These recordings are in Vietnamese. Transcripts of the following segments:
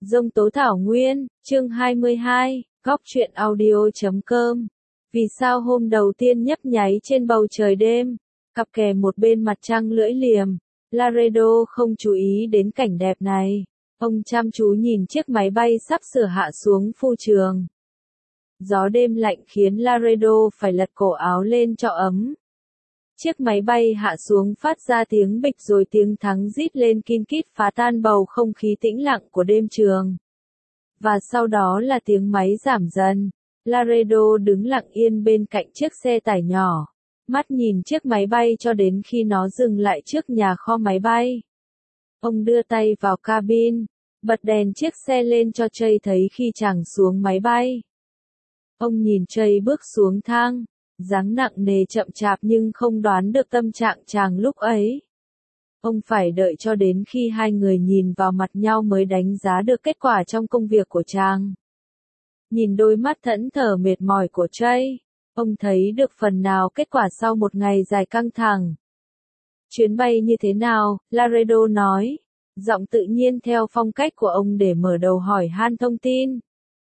Dông tố thảo nguyên, chương 22, góc truyện audio.com. Vì sao hôm đầu tiên nhấp nháy trên bầu trời đêm, cặp kè một bên mặt trăng lưỡi liềm, Laredo không chú ý đến cảnh đẹp này. Ông chăm chú nhìn chiếc máy bay sắp sửa hạ xuống phu trường. Gió đêm lạnh khiến Laredo phải lật cổ áo lên cho ấm. Chiếc máy bay hạ xuống phát ra tiếng bịch rồi tiếng thắng rít lên kin kít phá tan bầu không khí tĩnh lặng của đêm trường. Và sau đó là tiếng máy giảm dần. Laredo đứng lặng yên bên cạnh chiếc xe tải nhỏ, mắt nhìn chiếc máy bay cho đến khi nó dừng lại trước nhà kho máy bay. Ông đưa tay vào cabin, bật đèn chiếc xe lên cho Trey thấy khi chàng xuống máy bay. Ông nhìn Trey bước xuống thang, dáng nặng nề chậm chạp nhưng không đoán được tâm trạng chàng lúc ấy. Ông phải đợi cho đến khi hai người nhìn vào mặt nhau mới đánh giá được kết quả trong công việc của chàng. Nhìn đôi mắt thẫn thờ mệt mỏi của Trey, ông thấy được phần nào kết quả sau một ngày dài căng thẳng. Chuyến bay như thế nào? Laredo nói, giọng tự nhiên theo phong cách của ông để mở đầu hỏi han thông tin.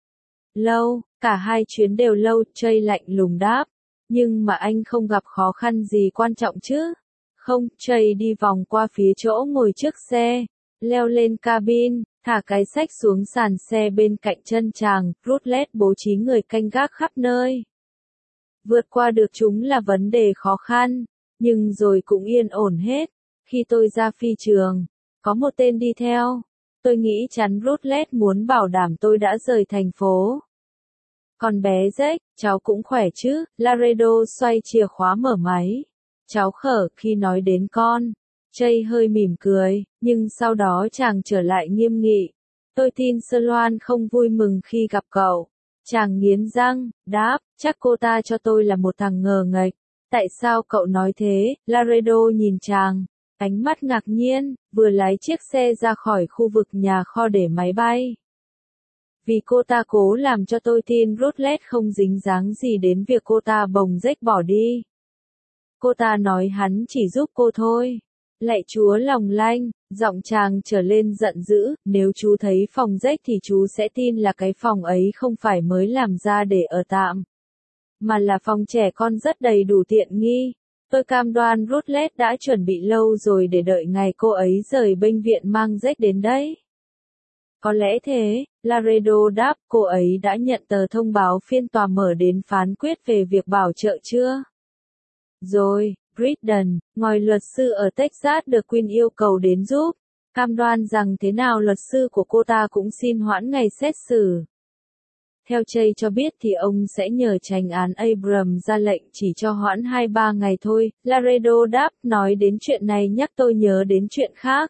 Lâu, cả hai chuyến đều lâu, Trey lạnh lùng đáp. Nhưng mà anh không gặp khó khăn gì quan trọng chứ? Không, Trey đi vòng qua phía chỗ ngồi trước xe, leo lên cabin, thả cái xách xuống sàn xe bên cạnh chân chàng, Rutledge bố trí người canh gác khắp nơi. Vượt qua được chúng là vấn đề khó khăn, nhưng rồi cũng yên ổn hết. Khi tôi ra phi trường, có một tên đi theo. Tôi nghĩ chắn Rutledge muốn bảo đảm tôi đã rời thành phố. Còn bé Jack, cháu cũng khỏe chứ? Laredo xoay chìa khóa mở máy. Cháu khở khi nói đến con. Trey hơi mỉm cười, nhưng sau đó chàng trở lại nghiêm nghị. Tôi tin Sloan không vui mừng khi gặp cậu. Chàng nghiến răng, đáp, chắc cô ta cho tôi là một thằng ngờ nghệch. Tại sao cậu nói thế? Laredo nhìn chàng, ánh mắt ngạc nhiên, vừa lái chiếc xe ra khỏi khu vực nhà kho để máy bay. Vì cô ta cố làm cho tôi tin Rutledge không dính dáng gì đến việc cô ta bồng Jack bỏ đi. Cô ta nói hắn chỉ giúp cô thôi. Lạy Chúa lòng lanh, giọng chàng trở lên giận dữ, nếu chú thấy phòng Jack thì chú sẽ tin là cái phòng ấy không phải mới làm ra để ở tạm, mà là phòng trẻ con rất đầy đủ tiện nghi. Tôi cam đoan Rutledge đã chuẩn bị lâu rồi để đợi ngày cô ấy rời bệnh viện mang Jack đến đấy. Có lẽ thế, Laredo đáp, cô ấy đã nhận tờ thông báo phiên tòa mở đến phán quyết về việc bảo trợ chưa? Rồi, Britton, ngòi luật sư ở Texas được Quinn yêu cầu đến giúp, cam đoan rằng thế nào luật sư của cô ta cũng xin hoãn ngày xét xử. Theo Trey cho biết thì ông sẽ nhờ chánh án Abrams ra lệnh chỉ cho hoãn 2-3 ngày thôi. Laredo đáp, nói đến chuyện này nhắc tôi nhớ đến chuyện khác.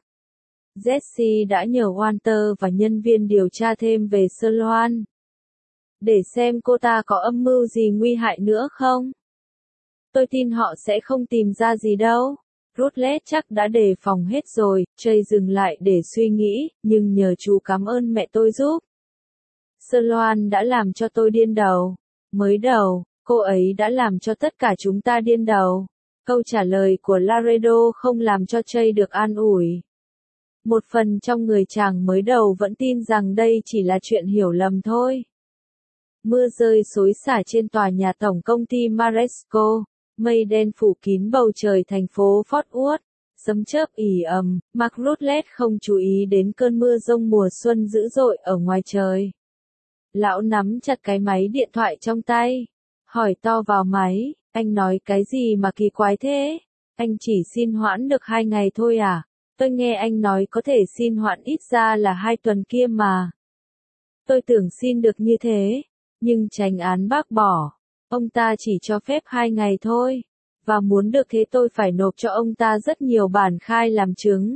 Jesse đã nhờ Walter và nhân viên điều tra thêm về Sloan, để xem cô ta có âm mưu gì nguy hại nữa không. Tôi tin họ sẽ không tìm ra gì đâu. Rutledge chắc đã đề phòng hết rồi. Trey dừng lại để suy nghĩ, nhưng nhờ chú cảm ơn mẹ tôi giúp. Sloan đã làm cho tôi điên đầu. Mới đầu, cô ấy đã làm cho tất cả chúng ta điên đầu. Câu trả lời của Laredo không làm cho Trey được an ủi. Một phần trong người chàng mới đầu vẫn tin rằng đây chỉ là chuyện hiểu lầm thôi. Mưa rơi xối xả trên tòa nhà tổng công ty Maresco, mây đen phủ kín bầu trời thành phố Fort Worth, sấm chớp ì ầm, Mark Rutledge không chú ý đến cơn mưa giông mùa xuân dữ dội ở ngoài trời. Lão nắm chặt cái máy điện thoại trong tay, hỏi to vào máy, anh nói cái gì mà kỳ quái thế? Anh chỉ xin hoãn được 2 ngày thôi à? Tôi nghe anh nói có thể xin hoãn ít ra là 2 tuần kia mà. Tôi tưởng xin được như thế, nhưng chánh án bác bỏ. Ông ta chỉ cho phép 2 ngày thôi, và muốn được thế tôi phải nộp cho ông ta rất nhiều bản khai làm chứng.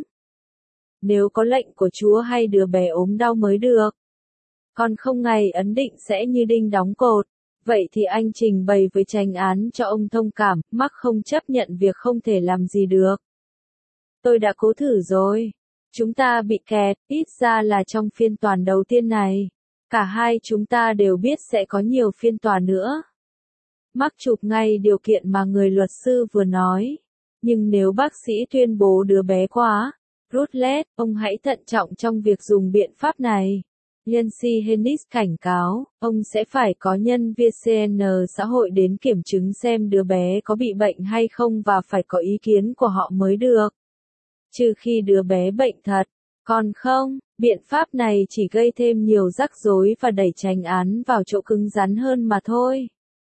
Nếu có lệnh của Chúa hay đứa bé ốm đau mới được. Còn không ngày ấn định sẽ như đinh đóng cột. Vậy thì anh trình bày với chánh án cho ông thông cảm, Mark không chấp nhận việc không thể làm gì được. Tôi đã cố thử rồi. Chúng ta bị kẹt, ít ra là trong phiên tòa đầu tiên này. Cả hai chúng ta đều biết sẽ có nhiều phiên tòa nữa. Mark chụp ngay điều kiện mà người luật sư vừa nói. Nhưng nếu bác sĩ tuyên bố đứa bé quá, Rutledge, ông hãy thận trọng trong việc dùng biện pháp này. Yancy Hennis cảnh cáo, ông sẽ phải có nhân viên CN xã hội đến kiểm chứng xem đứa bé có bị bệnh hay không và phải có ý kiến của họ mới được. Trừ khi đứa bé bệnh thật, còn không, biện pháp này chỉ gây thêm nhiều rắc rối và đẩy tranh án vào chỗ cứng rắn hơn mà thôi.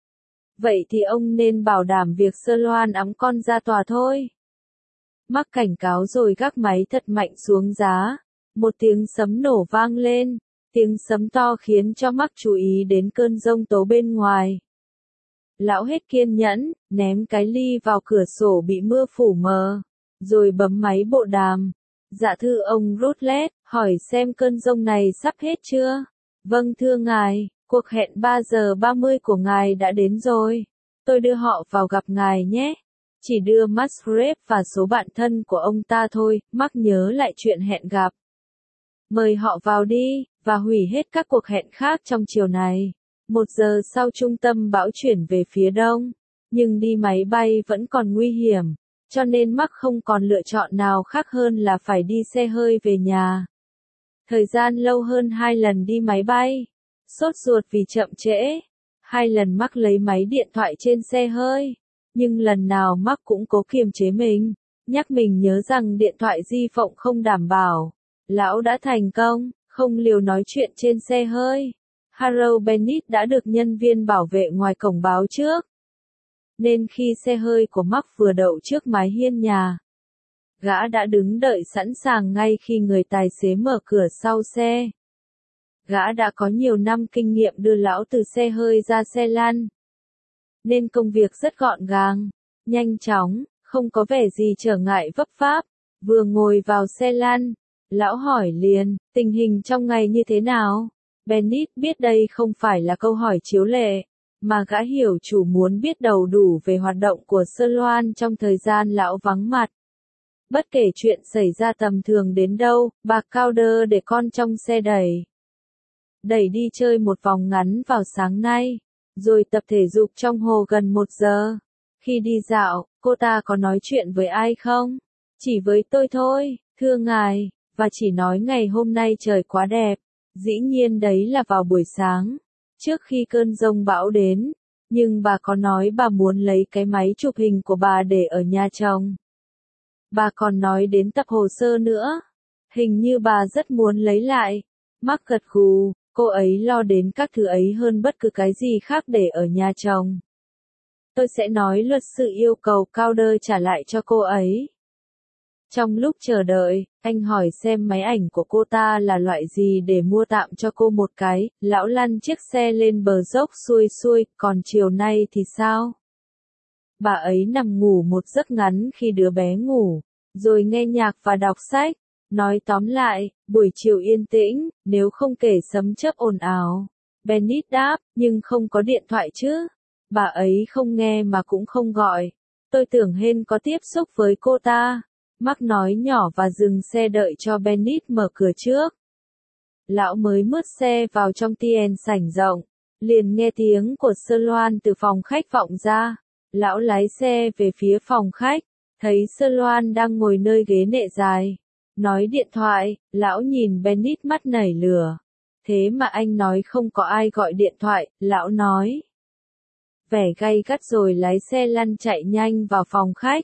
Vậy thì ông nên bảo đảm việc Sơ Loan ẵm con ra tòa thôi. Mark cảnh cáo rồi gác máy thật mạnh xuống giá. Một tiếng sấm nổ vang lên. Tiếng sấm to khiến cho Mark chú ý đến cơn giông tố bên ngoài. Lão hết kiên nhẫn, ném cái ly vào cửa sổ bị mưa phủ mờ, rồi bấm máy bộ đàm. Dạ thưa ông Rutledge, hỏi xem cơn giông này sắp hết chưa? Vâng thưa ngài, cuộc hẹn 3 giờ 30 của ngài đã đến rồi. Tôi đưa họ vào gặp ngài nhé. Chỉ đưa Musgrave và số bạn thân của ông ta thôi, Mark nhớ lại chuyện hẹn gặp. Mời họ vào đi, và hủy hết các cuộc hẹn khác trong chiều này. 1 giờ sau trung tâm bão chuyển về phía đông, nhưng đi máy bay vẫn còn nguy hiểm, cho nên Mark không còn lựa chọn nào khác hơn là phải đi xe hơi về nhà. Thời gian lâu hơn 2 lần đi máy bay, sốt ruột vì chậm trễ. 2 lần Mark lấy máy điện thoại trên xe hơi, nhưng lần nào Mark cũng cố kiềm chế mình, nhắc mình nhớ rằng điện thoại di động không đảm bảo. Lão đã thành công, không liều nói chuyện trên xe hơi. Harold Bennett đã được nhân viên bảo vệ ngoài cổng báo trước. Nên khi xe hơi của Mark vừa đậu trước mái hiên nhà, gã đã đứng đợi sẵn sàng ngay khi người tài xế mở cửa sau xe. Gã đã có nhiều năm kinh nghiệm đưa lão từ xe hơi ra xe lăn, nên công việc rất gọn gàng, nhanh chóng, không có vẻ gì trở ngại vấp váp. Vừa ngồi vào xe lăn, lão hỏi liền, tình hình trong ngày như thế nào? Bennett biết đây không phải là câu hỏi chiếu lệ, mà gã hiểu chủ muốn biết đầy đủ về hoạt động của Sơ Loan trong thời gian lão vắng mặt. Bất kể chuyện xảy ra tầm thường đến đâu, bà Calder để con trong xe đẩy đi chơi một vòng ngắn vào sáng nay, rồi tập thể dục trong hồ gần 1 giờ. Khi đi dạo, cô ta có nói chuyện với ai không? Chỉ với tôi thôi, thưa ngài, và chỉ nói ngày hôm nay trời quá đẹp. Dĩ nhiên đấy là vào buổi sáng, trước khi cơn giông bão đến, nhưng bà có nói bà muốn lấy cái máy chụp hình của bà để ở nhà chồng. Bà còn nói đến tập hồ sơ nữa, hình như bà rất muốn lấy lại. Mark gật gù, cô ấy lo đến các thứ ấy hơn bất cứ cái gì khác để ở nhà chồng. Tôi sẽ nói luật sư yêu cầu Calder trả lại cho cô ấy. Trong lúc chờ đợi, anh hỏi xem máy ảnh của cô ta là loại gì để mua tạm cho cô một cái. Lão lăn chiếc xe lên bờ dốc xuôi xuôi, còn chiều nay thì sao? Bà ấy nằm ngủ một giấc ngắn khi đứa bé ngủ, rồi nghe nhạc và đọc sách. Nói tóm lại, buổi chiều yên tĩnh, nếu không kể sấm chớp ồn ào. Bennett đáp, nhưng không có điện thoại chứ? Bà ấy không nghe mà cũng không gọi. Tôi tưởng Hên có tiếp xúc với cô ta. Mark nói nhỏ và dừng xe đợi cho Bennett mở cửa trước. Lão mới mướt xe vào trong tien sảnh rộng, liền nghe tiếng của Sơ Loan từ phòng khách vọng ra. Lão lái xe về phía phòng khách, thấy Sơ Loan đang ngồi nơi ghế nệm dài, nói điện thoại. Lão nhìn Bennett mắt nảy lửa. Thế mà anh nói không có ai gọi điện thoại, lão nói. Vẻ gay gắt rồi lái xe lăn chạy nhanh vào phòng khách.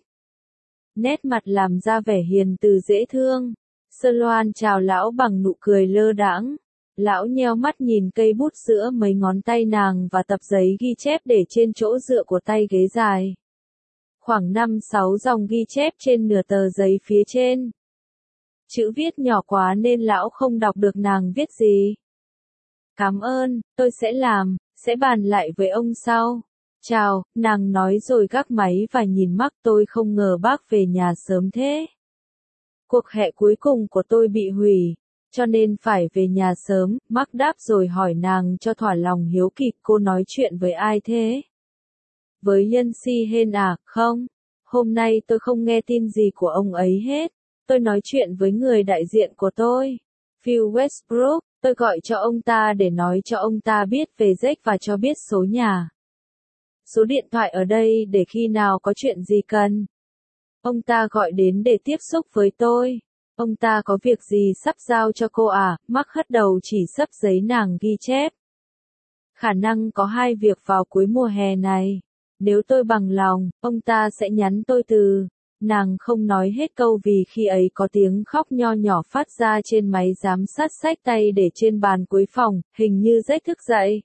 Nét mặt làm ra vẻ hiền từ dễ thương. Sơ Loan chào lão bằng nụ cười lơ đãng. Lão nheo mắt nhìn cây bút giữa mấy ngón tay nàng và tập giấy ghi chép để trên chỗ dựa của tay ghế dài. Khoảng 5-6 dòng ghi chép trên nửa tờ giấy phía trên. Chữ viết nhỏ quá nên lão không đọc được nàng viết gì. Cảm ơn, tôi sẽ làm, sẽ bàn lại với ông sau. Chào, nàng nói rồi gác máy và nhìn Mark. Tôi không ngờ bác về nhà sớm thế. Cuộc hẹn cuối cùng của tôi bị hủy, cho nên phải về nhà sớm. Mark đáp rồi hỏi nàng cho thỏa lòng hiếu kỳ, cô nói chuyện với ai thế? Với Yancy Hên à? Không, hôm nay tôi không nghe tin gì của ông ấy hết. Tôi nói chuyện với người đại diện của tôi, Phil Westbrook. Tôi gọi cho ông ta để nói cho ông ta biết về Jack và cho biết số nhà. Số điện thoại ở đây để khi nào có chuyện gì cần. Ông ta gọi đến để tiếp xúc với tôi. Ông ta có việc gì sắp giao cho cô à? Mark hất đầu chỉ sấp giấy nàng ghi chép. Khả năng có 2 việc vào cuối mùa hè này. Nếu tôi bằng lòng, ông ta sẽ nhắn tôi từ. Nàng không nói hết câu vì khi ấy có tiếng khóc nho nhỏ phát ra trên máy giám sát xách tay để trên bàn cuối phòng, hình như Jack thức dậy.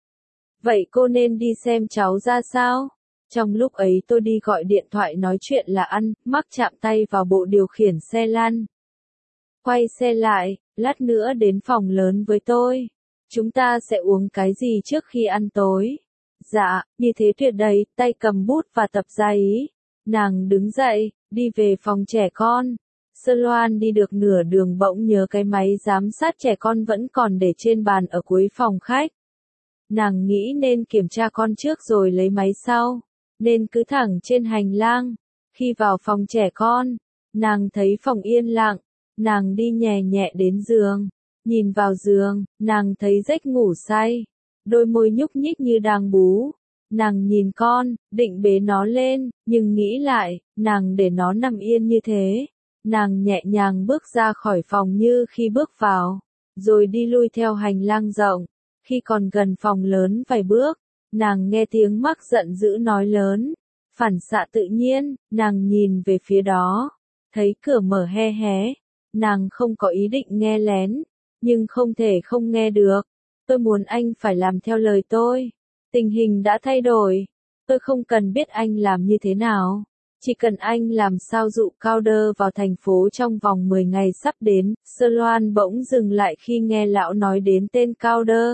Vậy cô nên đi xem cháu ra sao? Trong lúc ấy tôi đi gọi điện thoại nói chuyện là ăn, Mark chạm tay vào bộ điều khiển xe lăn. Quay xe lại, lát nữa đến phòng lớn với tôi. Chúng ta sẽ uống cái gì trước khi ăn tối? Dạ, như thế tuyệt đấy, tay cầm bút và tập ra ý. Nàng đứng dậy, đi về phòng trẻ con. Sơ Loan đi được nửa đường bỗng nhớ cái máy giám sát trẻ con vẫn còn để trên bàn ở cuối phòng khách. Nàng nghĩ nên kiểm tra con trước rồi lấy máy sau, nên cứ thẳng trên hành lang. Khi vào phòng trẻ con, nàng thấy phòng yên lặng, nàng đi nhẹ nhẹ đến giường. Nhìn vào giường, nàng thấy Jack ngủ say, đôi môi nhúc nhích như đang bú. Nàng nhìn con, định bế nó lên, nhưng nghĩ lại, nàng để nó nằm yên như thế. Nàng nhẹ nhàng bước ra khỏi phòng như khi bước vào, rồi đi lui theo hành lang rộng. Khi còn gần phòng lớn vài bước, nàng nghe tiếng Mark giận dữ nói lớn. Phản xạ tự nhiên, nàng nhìn về phía đó, thấy cửa mở hé hé. Nàng không có ý định nghe lén, nhưng không thể không nghe được. Tôi muốn anh phải làm theo lời tôi. Tình hình đã thay đổi. Tôi không cần biết anh làm như thế nào. Chỉ cần anh làm sao dụ Calder vào thành phố trong vòng 10 ngày sắp đến. Sơ Loan bỗng dừng lại khi nghe lão nói đến tên Calder.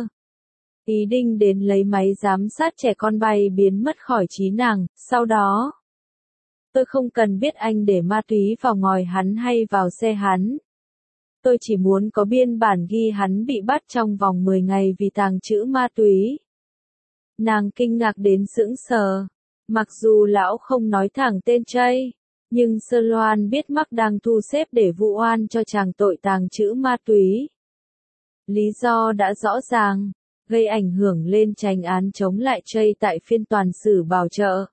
Ý định đến lấy máy giám sát trẻ con bay biến mất khỏi trí nàng. Sau đó, tôi không cần biết anh để ma túy vào ngòi hắn hay vào xe hắn. Tôi chỉ muốn có biên bản ghi hắn bị bắt trong vòng 10 ngày vì tàng trữ ma túy. Nàng kinh ngạc đến sững sờ. Mặc dù lão không nói thẳng tên Jay, nhưng Sơ Loan biết Mark đang thu xếp để vụ oan cho chàng tội tàng trữ ma túy. Lý do đã rõ ràng, gây ảnh hưởng lên tranh án chống lại Jay tại phiên toàn xử bảo trợ.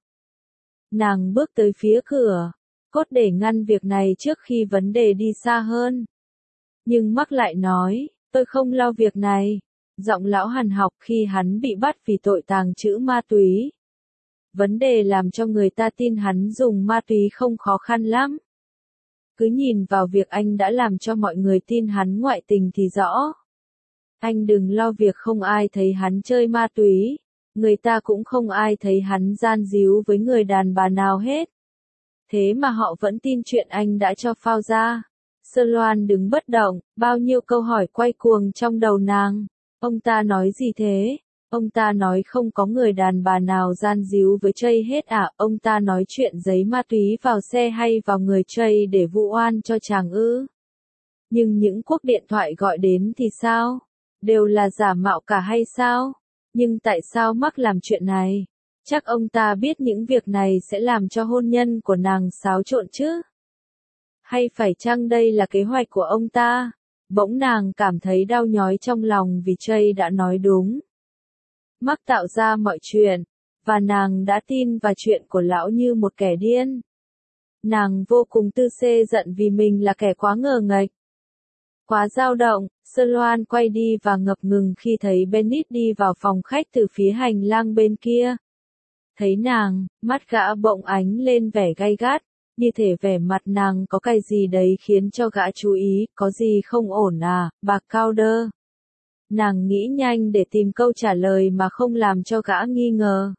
Nàng bước tới phía cửa, cốt để ngăn việc này trước khi vấn đề đi xa hơn. Nhưng Mark lại nói, tôi không lo việc này. Giọng lão hằn học khi hắn bị bắt vì tội tàng trữ ma túy. Vấn đề làm cho người ta tin hắn dùng ma túy không khó khăn lắm. Cứ nhìn vào việc anh đã làm cho mọi người tin hắn ngoại tình thì rõ. Anh đừng lo việc không ai thấy hắn chơi ma túy. Người ta cũng không ai thấy hắn gian díu với người đàn bà nào hết. Thế mà họ vẫn tin chuyện anh đã cho phao ra. Sơ Loan đứng bất động, bao nhiêu câu hỏi quay cuồng trong đầu nàng. Ông ta nói gì thế? Ông ta nói không có người đàn bà nào gian díu với Jay hết à? Ông ta nói chuyện giấy ma túy vào xe hay vào người Jay để vụ oan cho chàng ư? Nhưng những cuộc điện thoại gọi đến thì sao? Đều là giả mạo cả hay sao? Nhưng tại sao Mark làm chuyện này? Chắc ông ta biết những việc này sẽ làm cho hôn nhân của nàng xáo trộn chứ? Hay phải chăng đây là kế hoạch của ông ta? Bỗng nàng cảm thấy đau nhói trong lòng vì Jay đã nói đúng. Mark tạo ra mọi chuyện, và nàng đã tin vào chuyện của lão như một kẻ điên. Nàng vô cùng tư xê giận vì mình là kẻ quá ngờ nghệch. Quá dao động, Sơ Loan quay đi và ngập ngừng khi thấy Bennett đi vào phòng khách từ phía hành lang bên kia. Thấy nàng, mắt gã bỗng ánh lên vẻ gay gắt, như thể vẻ mặt nàng có cái gì đấy khiến cho gã chú ý, có gì không ổn à, bà Calder. Nàng nghĩ nhanh để tìm câu trả lời mà không làm cho gã nghi ngờ.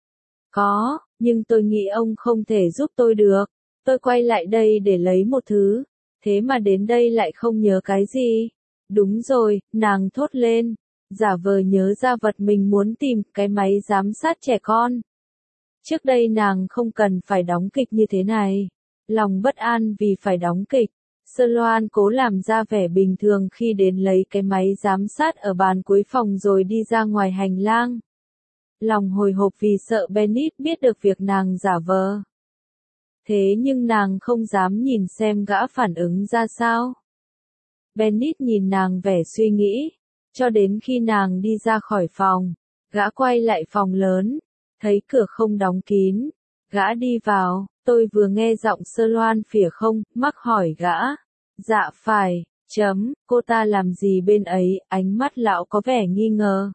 Có, nhưng tôi nghĩ ông không thể giúp tôi được. Tôi quay lại đây để lấy một thứ, thế mà đến đây lại không nhớ cái gì. Đúng rồi, nàng thốt lên, giả vờ nhớ ra vật mình muốn tìm, cái máy giám sát trẻ con. Trước đây nàng không cần phải đóng kịch như thế này. Lòng bất an vì phải đóng kịch. Sơ Loan cố làm ra vẻ bình thường khi đến lấy cái máy giám sát ở bàn cuối phòng rồi đi ra ngoài hành lang. Lòng hồi hộp vì sợ Bennett biết được việc nàng giả vờ. Thế nhưng nàng không dám nhìn xem gã phản ứng ra sao. Bennett nhìn nàng vẻ suy nghĩ, cho đến khi nàng đi ra khỏi phòng, gã quay lại phòng lớn, thấy cửa không đóng kín, gã đi vào, tôi vừa nghe giọng Sơ Loan phỉa không, Mark hỏi gã, Dạ phải, cô ta làm gì bên ấy, ánh mắt lão có vẻ nghi ngờ.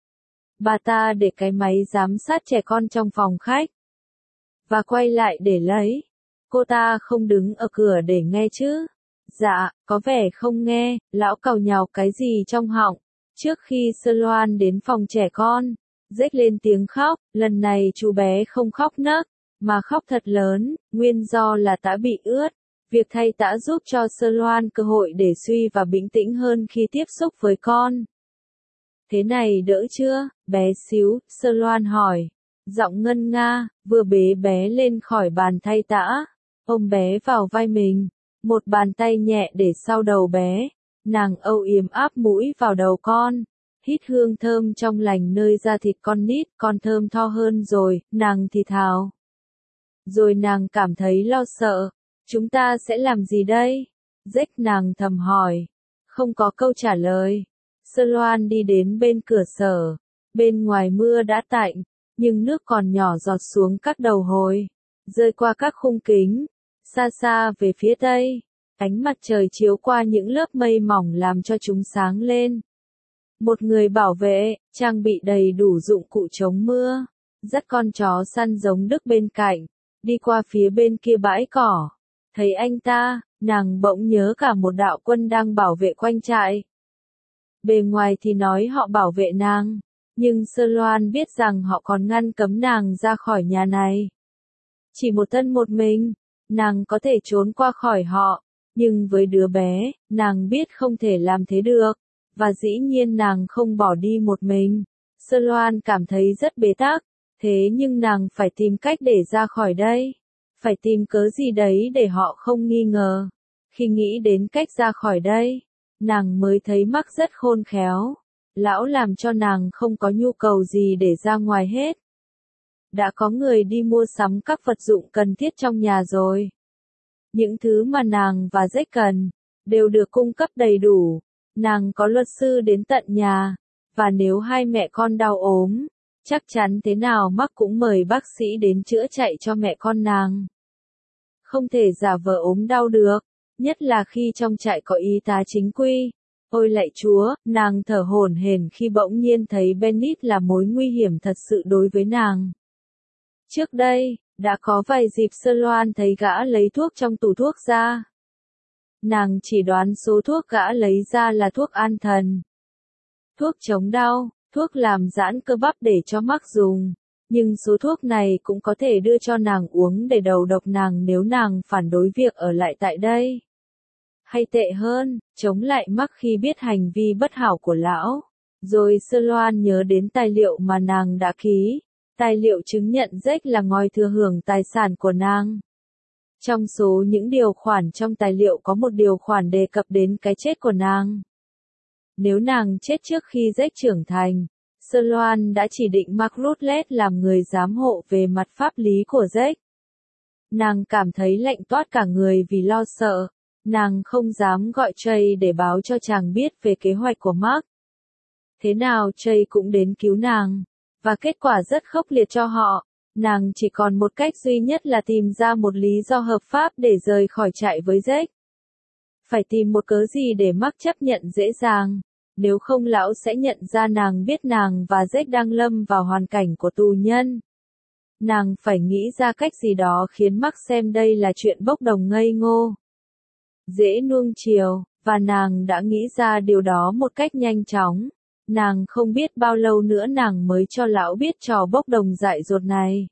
Bà ta để cái máy giám sát trẻ con trong phòng khách. Và quay lại để lấy. Cô ta không đứng ở cửa để nghe chứ? Dạ, có vẻ không nghe, lão càu nhàu cái gì trong họng. Trước khi Sơ Loan đến phòng trẻ con, rếch lên tiếng khóc, lần này chú bé không khóc nấc, mà khóc thật lớn, nguyên do là tã bị ướt. Việc thay tã giúp cho Sơ Loan cơ hội để suy và bình tĩnh hơn khi tiếp xúc với con. Thế này đỡ chưa, bé xíu, Sơ Loan hỏi. Giọng ngân nga, vừa bế bé lên khỏi bàn thay tã, ôm bé vào vai mình, một bàn tay nhẹ để sau đầu bé, nàng âu yếm áp mũi vào đầu con, hít hương thơm trong lành nơi da thịt con nít, con thơm tho hơn rồi, nàng thì thào. Rồi nàng cảm thấy lo sợ, chúng ta sẽ làm gì đây? Rếch nàng thầm hỏi, không có câu trả lời. Sơ Loan đi đến bên cửa sổ, bên ngoài mưa đã tạnh, nhưng nước còn nhỏ giọt xuống các đầu hồi, rơi qua các khung kính, xa xa về phía tây, ánh mặt trời chiếu qua những lớp mây mỏng làm cho chúng sáng lên. Một người bảo vệ, trang bị đầy đủ dụng cụ chống mưa, dắt con chó săn giống Đức bên cạnh, đi qua phía bên kia bãi cỏ. Thấy anh ta, nàng bỗng nhớ cả một đạo quân đang bảo vệ quanh trại. Bề ngoài thì nói họ bảo vệ nàng, nhưng Sơ Loan biết rằng họ còn ngăn cấm nàng ra khỏi nhà này. Chỉ một thân một mình, nàng có thể trốn qua khỏi họ, nhưng với đứa bé, nàng biết không thể làm thế được, và dĩ nhiên nàng không bỏ đi một mình. Sơ Loan cảm thấy rất bế tắc, thế nhưng nàng phải tìm cách để ra khỏi đây, phải tìm cớ gì đấy để họ không nghi ngờ. Khi nghĩ đến cách ra khỏi đây, nàng mới thấy Mark rất khôn khéo. Lão làm cho nàng không có nhu cầu gì để ra ngoài hết. Đã có người đi mua sắm các vật dụng cần thiết trong nhà rồi. Những thứ mà nàng và Jack cần, đều được cung cấp đầy đủ. Nàng có luật sư đến tận nhà, và nếu hai mẹ con đau ốm, chắc chắn thế nào Mark cũng mời bác sĩ đến chữa chạy cho mẹ con nàng. Không thể giả vờ ốm đau được, nhất là khi trong trại có y tá chính quy. Ôi lạy Chúa, nàng thở hổn hển khi bỗng nhiên thấy Bennett là mối nguy hiểm thật sự đối với nàng. Trước đây, đã có vài dịp Sơ Loan thấy gã lấy thuốc trong tủ thuốc ra. Nàng chỉ đoán số thuốc gã lấy ra là thuốc an thần. Thuốc chống đau, thuốc làm giãn cơ bắp để cho Mark dùng. Nhưng số thuốc này cũng có thể đưa cho nàng uống để đầu độc nàng nếu nàng phản đối việc ở lại tại đây. Hay tệ hơn, chống lại Mark khi biết hành vi bất hảo của lão. Rồi Sơ Loan nhớ đến tài liệu mà nàng đã ký, tài liệu chứng nhận Jack là ngòi thừa hưởng tài sản của nàng. Trong số những điều khoản trong tài liệu có một điều khoản đề cập đến cái chết của nàng. Nếu nàng chết trước khi Jack trưởng thành, Sơ Loan đã chỉ định Mark Rutledge làm người giám hộ về mặt pháp lý của Jack. Nàng cảm thấy lạnh toát cả người vì lo sợ. Nàng không dám gọi Trey để báo cho chàng biết về kế hoạch của Mark. Thế nào Trey cũng đến cứu nàng, và kết quả rất khốc liệt cho họ. Nàng chỉ còn một cách duy nhất là tìm ra một lý do hợp pháp để rời khỏi trại với Jack. Phải tìm một cớ gì để Mark chấp nhận dễ dàng, nếu không lão sẽ nhận ra nàng biết nàng và Jack đang lâm vào hoàn cảnh của tù nhân. Nàng phải nghĩ ra cách gì đó khiến Mark xem đây là chuyện bốc đồng ngây ngô, dễ nuông chiều, và nàng đã nghĩ ra điều đó một cách nhanh chóng. Nàng không biết bao lâu nữa nàng mới cho lão biết trò bốc đồng dại dột này.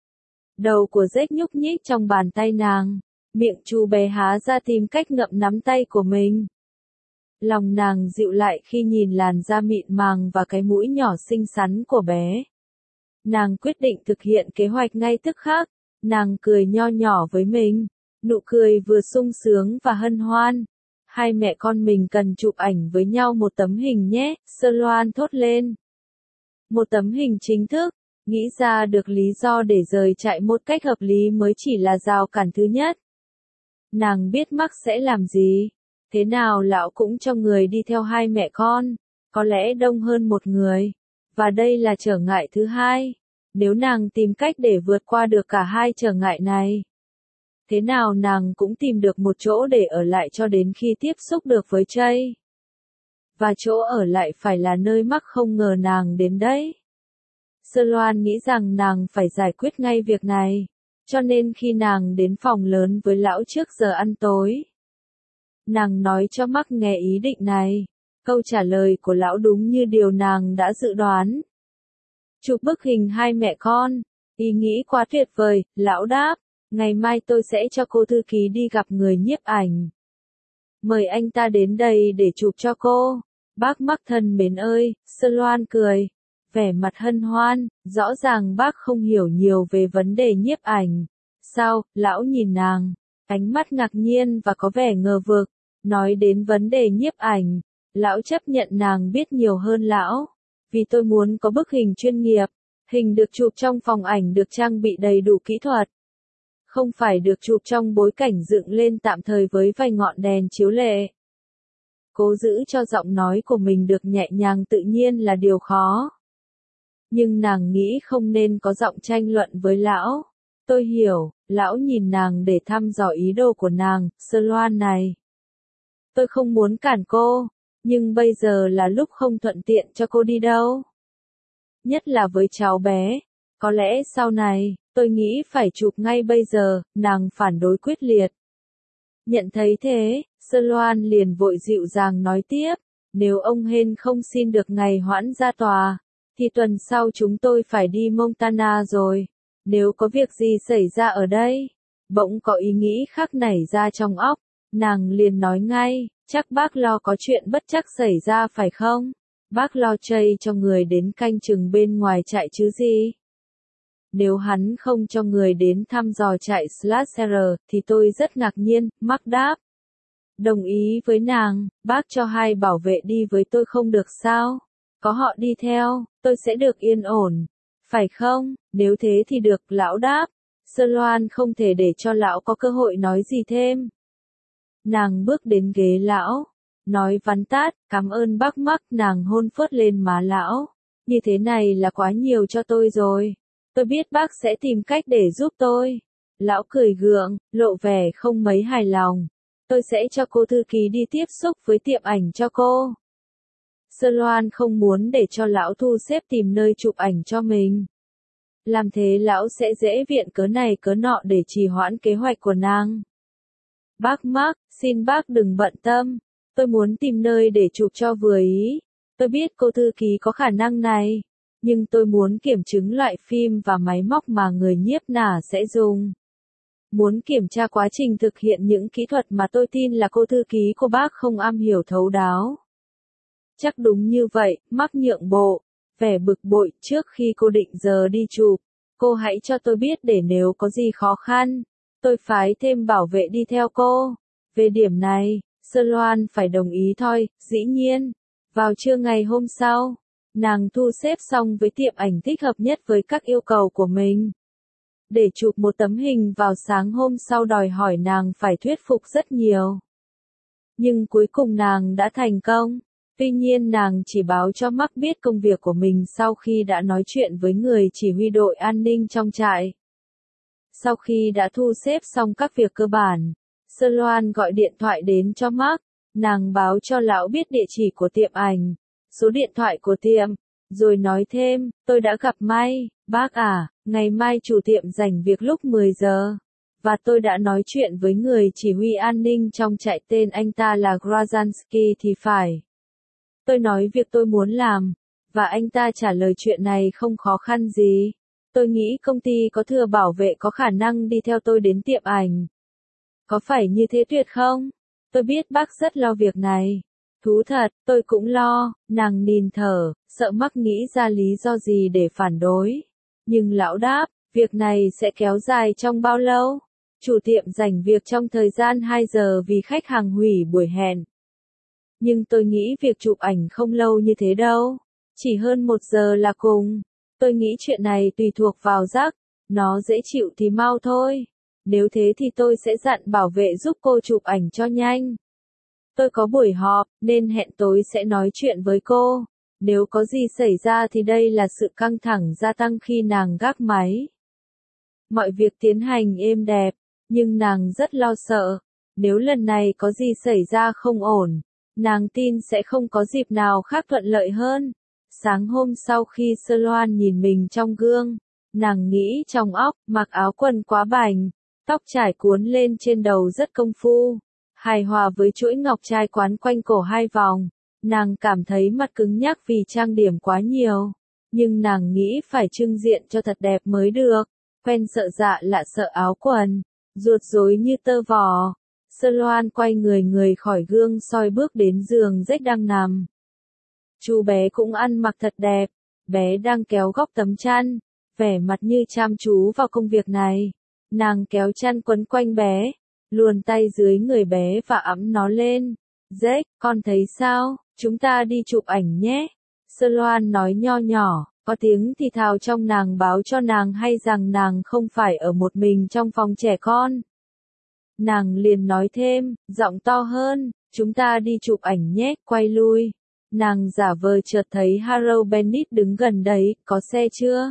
Đầu của Jack nhúc nhích trong bàn tay nàng, miệng chú bé há ra tìm cách ngậm nắm tay của mình. Lòng nàng dịu lại khi nhìn làn da mịn màng và cái mũi nhỏ xinh xắn của bé. Nàng quyết định thực hiện kế hoạch ngay tức khắc, nàng cười nho nhỏ với mình. Nụ cười vừa sung sướng và hân hoan. Hai mẹ con mình cần chụp ảnh với nhau một tấm hình nhé, Sơ Loan thốt lên. Một tấm hình chính thức, nghĩ ra được lý do để rời trại một cách hợp lý mới chỉ là rào cản thứ nhất. Nàng biết Mark sẽ làm gì, thế nào lão cũng cho người đi theo hai mẹ con, có lẽ đông hơn một người, và đây là trở ngại thứ hai. Nếu nàng tìm cách để vượt qua được cả hai trở ngại này, Thế nào nàng cũng tìm được một chỗ để ở lại cho đến khi tiếp xúc được với Jay. Và chỗ ở lại phải là nơi Mark không ngờ nàng đến đấy. Sloan nghĩ rằng nàng phải giải quyết ngay việc này, cho nên khi nàng đến phòng lớn với lão trước giờ ăn tối, nàng nói cho Mark nghe ý định này. Câu trả lời của lão đúng như điều nàng đã dự đoán. Chụp bức hình hai mẹ con, ý nghĩ quá tuyệt vời, lão đáp, ngày mai tôi sẽ cho cô thư ký đi gặp người nhiếp ảnh. Mời anh ta đến đây để chụp cho cô. Bác Mark thân mến ơi, Sloan cười, vẻ mặt hân hoan, rõ ràng bác không hiểu nhiều về vấn đề nhiếp ảnh. Sao, lão nhìn nàng, ánh mắt ngạc nhiên và có vẻ ngờ vực, nói đến vấn đề nhiếp ảnh. Lão chấp nhận nàng biết nhiều hơn lão, vì tôi muốn có bức hình chuyên nghiệp, hình được chụp trong phòng ảnh được trang bị đầy đủ kỹ thuật. Không phải được chụp trong bối cảnh dựng lên tạm thời với vài ngọn đèn chiếu lệ. Cố giữ cho giọng nói của mình được nhẹ nhàng tự nhiên là điều khó. Nhưng nàng nghĩ không nên có giọng tranh luận với lão. Tôi hiểu, lão nhìn nàng để thăm dò ý đồ của nàng, Sloan này. Tôi không muốn cản cô. Nhưng bây giờ là lúc không thuận tiện cho cô đi đâu. Nhất là với cháu bé. Có lẽ sau này, tôi nghĩ phải chụp ngay bây giờ, nàng phản đối quyết liệt. Nhận thấy thế, Sloan liền vội dịu dàng nói tiếp, nếu ông Hên không xin được ngày hoãn ra tòa, thì tuần sau chúng tôi phải đi Montana rồi. Nếu có việc gì xảy ra ở đây, bỗng có ý nghĩ khác nảy ra trong óc, nàng liền nói ngay. Chắc bác lo có chuyện bất chắc xảy ra phải không? Bác lo Jay cho người đến canh chừng bên ngoài trại chứ gì? Nếu hắn không cho người đến thăm dò trại Slasher thì tôi rất ngạc nhiên, Mark đáp. Đồng ý với nàng, bác cho hai bảo vệ đi với tôi không được sao? Có họ đi theo, tôi sẽ được yên ổn. Phải không? Nếu thế thì được, lão đáp. Sloan không thể để cho lão có cơ hội nói gì thêm. Nàng bước đến ghế lão, nói vắn tắt, cảm ơn bác Mark, nàng hôn phớt lên má lão. Như thế này là quá nhiều cho tôi rồi. Tôi biết bác sẽ tìm cách để giúp tôi. Lão cười gượng, lộ vẻ không mấy hài lòng. Tôi sẽ cho cô thư ký đi tiếp xúc với tiệm ảnh cho cô. Sloan không muốn để cho lão thu xếp tìm nơi chụp ảnh cho mình. Làm thế lão sẽ dễ viện cớ này cớ nọ để trì hoãn kế hoạch của nàng. Bác Mark, xin bác đừng bận tâm. Tôi muốn tìm nơi để chụp cho vừa ý. Tôi biết cô thư ký có khả năng này. Nhưng tôi muốn kiểm chứng loại phim và máy móc mà người nhiếp nả sẽ dùng. Muốn kiểm tra quá trình thực hiện những kỹ thuật mà tôi tin là cô thư ký của bác không am hiểu thấu đáo. Chắc đúng như vậy, Mark nhượng bộ. Vẻ bực bội trước khi cô định giờ đi chụp. Cô hãy cho tôi biết để nếu có gì khó khăn. Tôi phái thêm bảo vệ đi theo cô. Về điểm này, Sloan phải đồng ý thôi, dĩ nhiên. Vào trưa ngày hôm sau, nàng thu xếp xong với tiệm ảnh thích hợp nhất với các yêu cầu của mình. Để chụp một tấm hình vào sáng hôm sau đòi hỏi nàng phải thuyết phục rất nhiều. Nhưng cuối cùng nàng đã thành công. Tuy nhiên nàng chỉ báo cho Mark biết công việc của mình sau khi đã nói chuyện với người chỉ huy đội an ninh trong trại. Sau khi đã thu xếp xong các việc cơ bản, Sloan gọi điện thoại đến cho Mark, nàng báo cho lão biết địa chỉ của tiệm ảnh, số điện thoại của tiệm, rồi nói thêm, tôi đã gặp May, bác à, ngày mai chủ tiệm rảnh việc lúc 10 giờ. Và tôi đã nói chuyện với người chỉ huy an ninh trong trại, tên anh ta là Grazansky thì phải. Tôi nói việc tôi muốn làm, và anh ta trả lời chuyện này không khó khăn gì. Tôi nghĩ công ty có thừa bảo vệ có khả năng đi theo tôi đến tiệm ảnh. Có phải như thế tuyệt không? Tôi biết bác rất lo việc này. Thú thật, tôi cũng lo, nàng nín thở, sợ Mark nghĩ ra lý do gì để phản đối. Nhưng lão đáp, việc này sẽ kéo dài trong bao lâu? Chủ tiệm rảnh việc trong thời gian 2 giờ vì khách hàng hủy buổi hẹn. Nhưng tôi nghĩ việc chụp ảnh không lâu như thế đâu. Chỉ hơn 1 giờ là cùng. Tôi nghĩ chuyện này tùy thuộc vào Jack. Nó dễ chịu thì mau thôi. Nếu thế thì tôi sẽ dặn bảo vệ giúp cô chụp ảnh cho nhanh. Tôi có buổi họp, nên hẹn tối sẽ nói chuyện với cô. Nếu có gì xảy ra thì đây là sự căng thẳng gia tăng khi nàng gác máy. Mọi việc tiến hành êm đẹp. Nhưng nàng rất lo sợ, nếu lần này có gì xảy ra không ổn, nàng tin sẽ không có dịp nào khác thuận lợi hơn. Sáng hôm sau khi Sơ Loan nhìn mình trong gương, nàng nghĩ trong óc, mặc áo quần quá bảnh, tóc trải cuốn lên trên đầu rất công phu, hài hòa với chuỗi ngọc trai quán quanh cổ 2 vòng. Nàng cảm thấy mặt cứng nhắc vì trang điểm quá nhiều, nhưng nàng nghĩ phải trưng diện cho thật đẹp mới được. Quen sợ dạ lạ sợ áo quần, ruột rối như tơ vò. Sơ Loan quay người khỏi gương soi bước đến giường Jack đang nằm. Chú bé cũng ăn mặc thật đẹp, bé đang kéo góc tấm chăn, vẻ mặt như chăm chú vào công việc này. Nàng kéo chăn quấn quanh bé, luồn tay dưới người bé và ẵm nó lên. Jack, con thấy sao, chúng ta đi chụp ảnh nhé. Sơ Loan nói nho nhỏ, có tiếng thì thào trong nàng báo cho nàng hay rằng nàng không phải ở một mình trong phòng trẻ con. Nàng liền nói thêm, giọng to hơn, chúng ta đi chụp ảnh nhé, quay lui. Nàng giả vờ chợt thấy Harold Bennett đứng gần đấy, có xe chưa?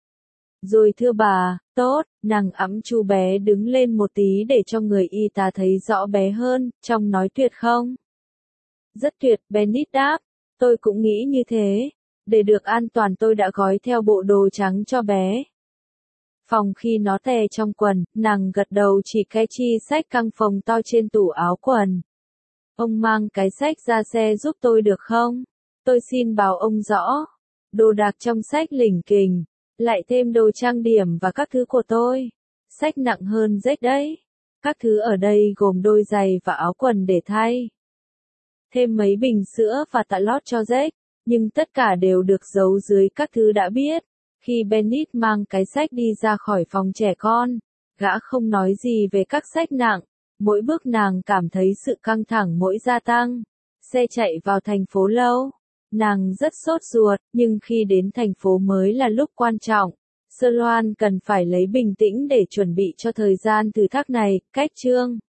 Rồi thưa bà, tốt, nàng ẵm chú bé đứng lên một tí để cho người y tá thấy rõ bé hơn, trông nói tuyệt không? Rất tuyệt, Bennett đáp, tôi cũng nghĩ như thế. Để được an toàn tôi đã gói theo bộ đồ trắng cho bé. Phòng khi nó tè trong quần, nàng gật đầu chỉ cái chi xách căng phòng to trên tủ áo quần. Ông mang cái xách ra xe giúp tôi được không? Tôi xin bảo ông rõ. Đồ đạc trong xách lỉnh kình, lại thêm đồ trang điểm và các thứ của tôi. Xách nặng hơn Jack đấy. Các thứ ở đây gồm đôi giày và áo quần để thay. Thêm mấy bình sữa và tã lót cho Jack, nhưng tất cả đều được giấu dưới các thứ đã biết. Khi Bennett mang cái xách đi ra khỏi phòng trẻ con, gã không nói gì về các xách nặng. Mỗi bước nàng cảm thấy sự căng thẳng mỗi gia tăng. Xe chạy vào thành phố lâu. Nàng rất sốt ruột, nhưng khi đến thành phố mới là lúc quan trọng. Sơ Loan cần phải lấy bình tĩnh để chuẩn bị cho thời gian thử thách này. Cách chương